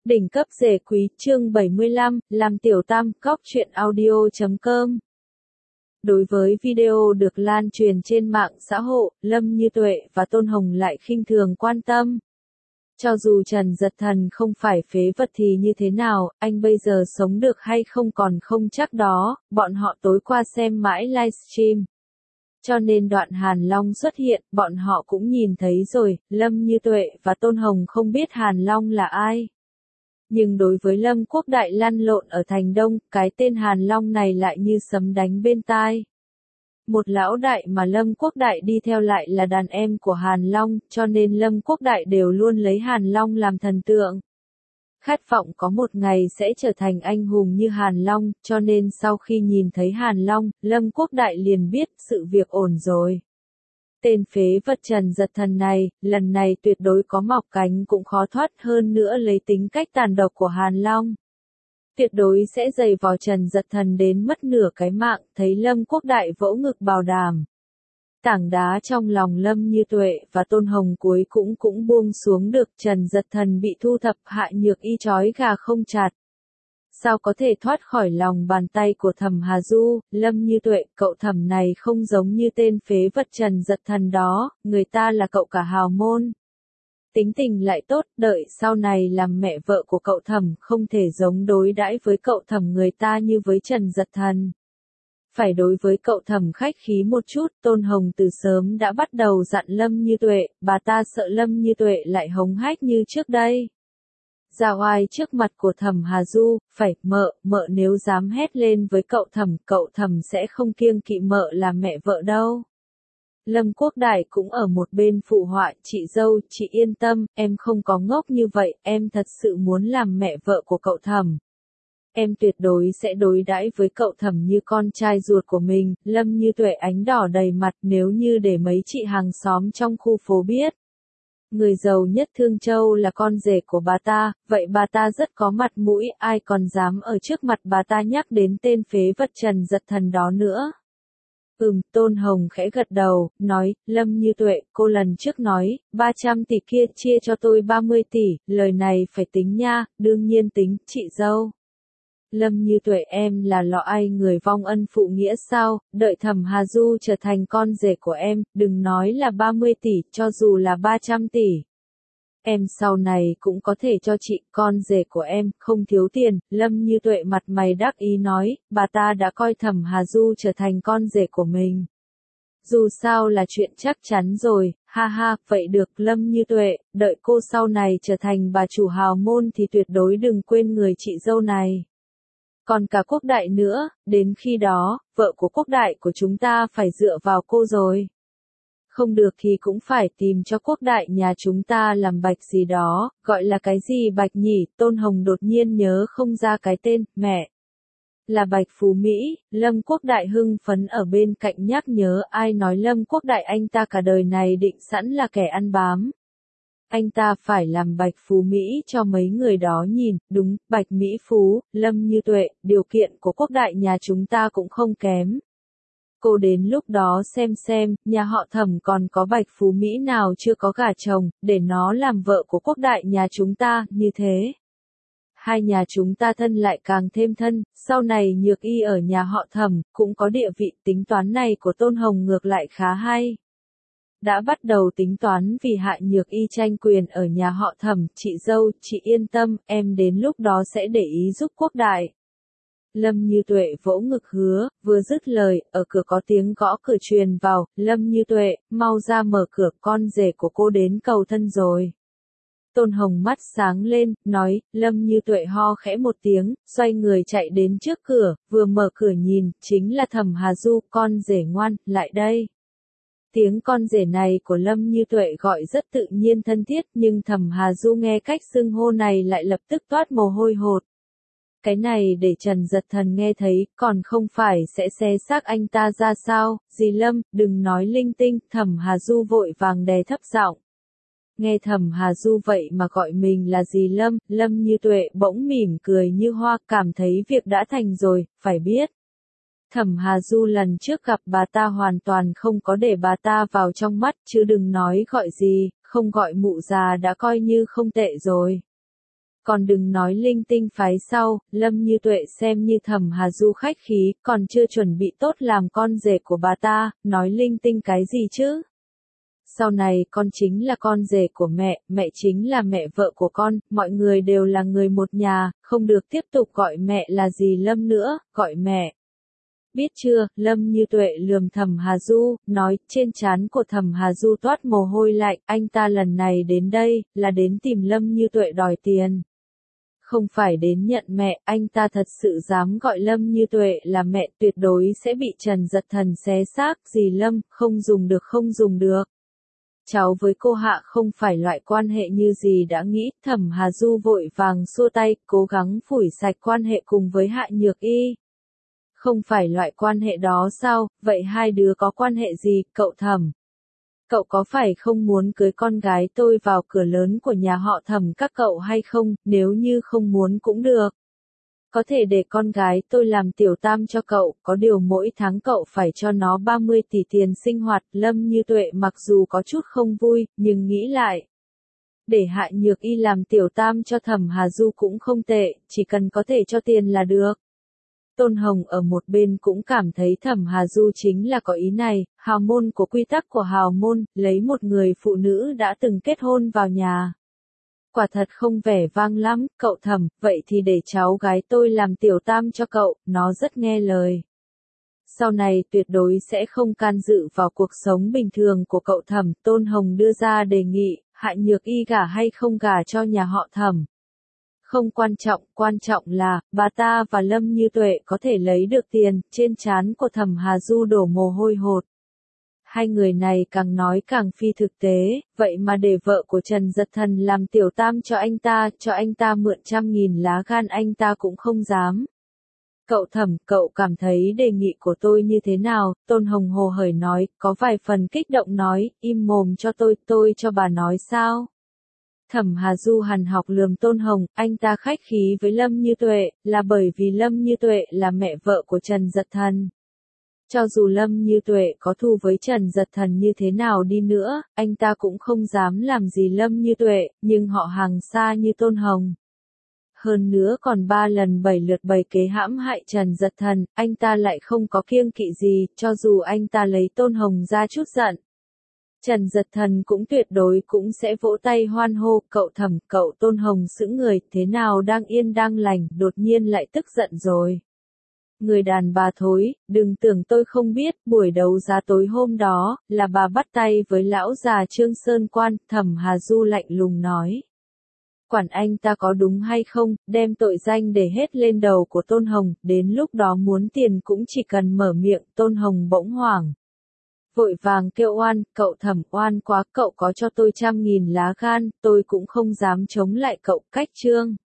Đỉnh cấp rể quý chương 75, làm tiểu tam cóc truyện audio.com. Đối với video được lan truyền trên mạng xã hội, Lâm Như Tuệ và Tôn Hồng lại khinh thường quan tâm. Cho dù Trần Dật Thần không phải phế vật thì như thế nào, anh bây giờ sống được hay không còn không chắc đó, bọn họ tối qua xem mãi livestream. Cho nên đoạn Hàn Long xuất hiện, bọn họ cũng nhìn thấy rồi, Lâm Như Tuệ và Tôn Hồng không biết Hàn Long là ai. Nhưng đối với Lâm Quốc Đại lăn lộn ở Thành Đông, cái tên Hàn Long này lại như sấm đánh bên tai. Một lão đại mà Lâm Quốc Đại đi theo lại là đàn em của Hàn Long, cho nên Lâm Quốc Đại đều luôn lấy Hàn Long làm thần tượng. Khát vọng có một ngày sẽ trở thành anh hùng như Hàn Long, cho nên sau khi nhìn thấy Hàn Long, Lâm Quốc Đại liền biết sự việc ổn rồi. Tên phế vật Trần Dật Thần này, lần này tuyệt đối có mọc cánh cũng khó thoát, hơn nữa lấy tính cách tàn độc của Hàn Long. Tuyệt đối sẽ giày vò Trần Dật Thần đến mất nửa cái mạng, thấy Lâm Quốc Đại vỗ ngực bảo đảm. Tảng đá trong lòng Lâm Như Tuệ và Tôn Hồng cuối cũng buông xuống được, Trần Dật Thần bị thu thập, Hạ Nhược Y trói gà không chặt. Sao có thể thoát khỏi lòng bàn tay của Thẩm Hà Du, Lâm Như Tuệ, cậu Thẩm này không giống như tên phế vật Trần Dật Thần đó, người ta là cậu cả hào môn. Tính tình lại tốt, đợi sau này làm mẹ vợ của cậu Thẩm không thể giống đối đãi với cậu Thẩm người ta như với Trần Dật Thần. Phải đối với cậu Thẩm khách khí một chút, Tôn Hồng từ sớm đã bắt đầu dặn Lâm Như Tuệ, bà ta sợ Lâm Như Tuệ lại hống hách như trước đây. Ra oai trước mặt của Thẩm Hà Du, phải, mợ nếu dám hét lên với cậu Thẩm sẽ không kiêng kỵ mợ là mẹ vợ đâu. Lâm Quốc Đại cũng ở một bên phụ họa, chị dâu, chị yên tâm, em không có ngốc như vậy, em thật sự muốn làm mẹ vợ của cậu Thẩm. Em tuyệt đối sẽ đối đãi với cậu Thẩm như con trai ruột của mình. Lâm Như Tuệ ánh đỏ đầy mặt, nếu như để mấy chị hàng xóm trong khu phố biết. Người giàu nhất Thương Châu là con rể của bà ta, vậy bà ta rất có mặt mũi, ai còn dám ở trước mặt bà ta nhắc đến tên phế vật Trần Dật Thần đó nữa. Tôn Hồng khẽ gật đầu, nói, Lâm Như Tuệ, cô lần trước nói, 300 tỷ kia chia cho tôi 30 tỷ, lời này phải tính nha, đương nhiên tính, chị dâu. Lâm Như Tuệ, em là lọ ai người vong ân phụ nghĩa sao, đợi Thẩm Hà Du trở thành con rể của em, đừng nói là 30 tỷ, cho dù là 300 tỷ. Em sau này cũng có thể cho chị, con rể của em, không thiếu tiền. Lâm Như Tuệ mặt mày đắc ý nói, bà ta đã coi Thẩm Hà Du trở thành con rể của mình. Dù sao là chuyện chắc chắn rồi, ha ha, vậy được. Lâm Như Tuệ, đợi cô sau này trở thành bà chủ hào môn thì tuyệt đối đừng quên người chị dâu này. Còn cả Quốc Đại nữa, đến khi đó, vợ của Quốc Đại của chúng ta phải dựa vào cô rồi. Không được thì cũng phải tìm cho Quốc Đại nhà chúng ta làm bạch gì đó, gọi là cái gì bạch nhỉ, Tôn Hồng đột nhiên nhớ không ra cái tên, mẹ. Là Bạch Phú Mỹ. Lâm Quốc Đại hưng phấn ở bên cạnh nhắc nhớ, ai nói Lâm Quốc Đại anh ta cả đời này định sẵn là kẻ ăn bám. Anh ta phải làm Bạch Phú Mỹ cho mấy người đó nhìn, đúng, Bạch Mỹ Phú. Lâm Như Tuệ, điều kiện của Quốc Đại nhà chúng ta cũng không kém. Cô đến lúc đó xem, nhà họ Thẩm còn có Bạch Phú Mỹ nào chưa có gả chồng, để nó làm vợ của Quốc Đại nhà chúng ta, như thế. Hai nhà chúng ta thân lại càng thêm thân, sau này Nhược Y ở nhà họ Thẩm, cũng có địa vị, tính toán này của Tôn Hồng ngược lại khá hay. Đã bắt đầu tính toán vì Hạ Nhược Y tranh quyền ở nhà họ Thẩm, chị dâu, chị yên tâm, em đến lúc đó sẽ để ý giúp Quốc Đại. Lâm Như Tuệ vỗ ngực hứa, vừa dứt lời, ở cửa có tiếng gõ cửa truyền vào, Lâm Như Tuệ, mau ra mở cửa, con rể của cô đến cầu thân rồi. Tôn Hồng mắt sáng lên, nói, Lâm Như Tuệ ho khẽ một tiếng, xoay người chạy đến trước cửa, vừa mở cửa nhìn, chính là Thẩm Hà Du, con rể ngoan, lại đây. Tiếng con rể này của Lâm Như Tuệ gọi rất tự nhiên thân thiết, nhưng Thẩm Hà Du nghe cách xưng hô này lại lập tức toát mồ hôi hột. Cái này để Trần Dật Thần nghe thấy, còn không phải sẽ xé xác anh ta ra sao, dì Lâm, đừng nói linh tinh, Thẩm Hà Du vội vàng đè thấp giọng. Nghe Thẩm Hà Du vậy mà gọi mình là dì Lâm, Lâm Như Tuệ bỗng mỉm cười như hoa, cảm thấy việc đã thành rồi, phải biết. Thẩm Hà Du lần trước gặp bà ta hoàn toàn không có để bà ta vào trong mắt, chứ đừng nói gọi gì, không gọi mụ già đã coi như không tệ rồi. Còn đừng nói linh tinh phái sau, Lâm Như Tuệ xem như Thẩm Hà Du khách khí, còn chưa chuẩn bị tốt làm con rể của bà ta, nói linh tinh cái gì chứ? Sau này con chính là con rể của mẹ, mẹ chính là mẹ vợ của con, mọi người đều là người một nhà, không được tiếp tục gọi mẹ là gì Lâm nữa, gọi mẹ. Biết chưa, Lâm Như Tuệ lườm Thẩm Hà Du, nói, trên trán của Thẩm Hà Du toát mồ hôi lạnh, anh ta lần này đến đây, là đến tìm Lâm Như Tuệ đòi tiền. Không phải đến nhận mẹ, anh ta thật sự dám gọi Lâm Như Tuệ là mẹ, tuyệt đối sẽ bị Trần Giật Thần xé xác, gì Lâm, không dùng được không dùng được. Cháu với cô Hạ không phải loại quan hệ như gì đã nghĩ, Thẩm Hà Du vội vàng xua tay, cố gắng phủi sạch quan hệ cùng với Hạ Nhược Y. Không phải loại quan hệ đó sao, vậy hai đứa có quan hệ gì, cậu Thẩm? Cậu có phải không muốn cưới con gái tôi vào cửa lớn của nhà họ Thẩm các cậu hay không, nếu như không muốn cũng được. Có thể để con gái tôi làm tiểu tam cho cậu, có điều mỗi tháng cậu phải cho nó 30 tỷ tiền sinh hoạt. Lâm Như Tuệ mặc dù có chút không vui, nhưng nghĩ lại. Để Hạ Nhược Y làm tiểu tam cho Thẩm Hà Du cũng không tệ, chỉ cần có thể cho tiền là được. Tôn Hồng ở một bên cũng cảm thấy Thẩm Hà Du chính là có ý này, hào môn của quy tắc của hào môn, lấy một người phụ nữ đã từng kết hôn vào nhà. Quả thật không vẻ vang lắm, cậu Thẩm, vậy thì để cháu gái tôi làm tiểu tam cho cậu, nó rất nghe lời. Sau này tuyệt đối sẽ không can dự vào cuộc sống bình thường của cậu Thẩm, Tôn Hồng đưa ra đề nghị, Hạ Nhược Y gả hay không gả cho nhà họ Thẩm. Không quan trọng là, bà ta và Lâm Như Tuệ có thể lấy được tiền, trên trán của Thẩm Hà Du đổ mồ hôi hột. Hai người này càng nói càng phi thực tế, vậy mà để vợ của Trần Giật Thần làm tiểu tam cho anh ta mượn 100.000 lá gan anh ta cũng không dám. Cậu Thẩm, cậu cảm thấy đề nghị của tôi như thế nào? Tôn Hồng hồ hởi nói, có vài phần kích động nói, im mồm cho tôi cho bà nói sao? Thẩm Hà Du hằn học lườm Tôn Hồng, anh ta khách khí với Lâm Như Tuệ, là bởi vì Lâm Như Tuệ là mẹ vợ của Trần Giật Thần. Cho dù Lâm Như Tuệ có thù với Trần Giật Thần như thế nào đi nữa, anh ta cũng không dám làm gì Lâm Như Tuệ, nhưng họ hàng xa như Tôn Hồng. Hơn nữa còn 3 lần 7 lượt bày kế hãm hại Trần Giật Thần, anh ta lại không có kiêng kỵ gì, cho dù anh ta lấy Tôn Hồng ra chút giận. Trần Giật Thần cũng tuyệt đối cũng sẽ vỗ tay hoan hô, cậu Thẩm, cậu Tôn Hồng sững người, thế nào đang yên đang lành, đột nhiên lại tức giận rồi. Người đàn bà thối, đừng tưởng tôi không biết, buổi đấu giá tối hôm đó, là bà bắt tay với lão già Trương Sơn Quan, Thẩm Hà Du lạnh lùng nói. Quản anh ta có đúng hay không, đem tội danh để hết lên đầu của Tôn Hồng, đến lúc đó muốn tiền cũng chỉ cần mở miệng, Tôn Hồng bỗng hoảng. Vội vàng kêu oan, cậu Thẩm oan quá, cậu có cho tôi 100.000 lá gan, tôi cũng không dám chống lại cậu, cách Trương.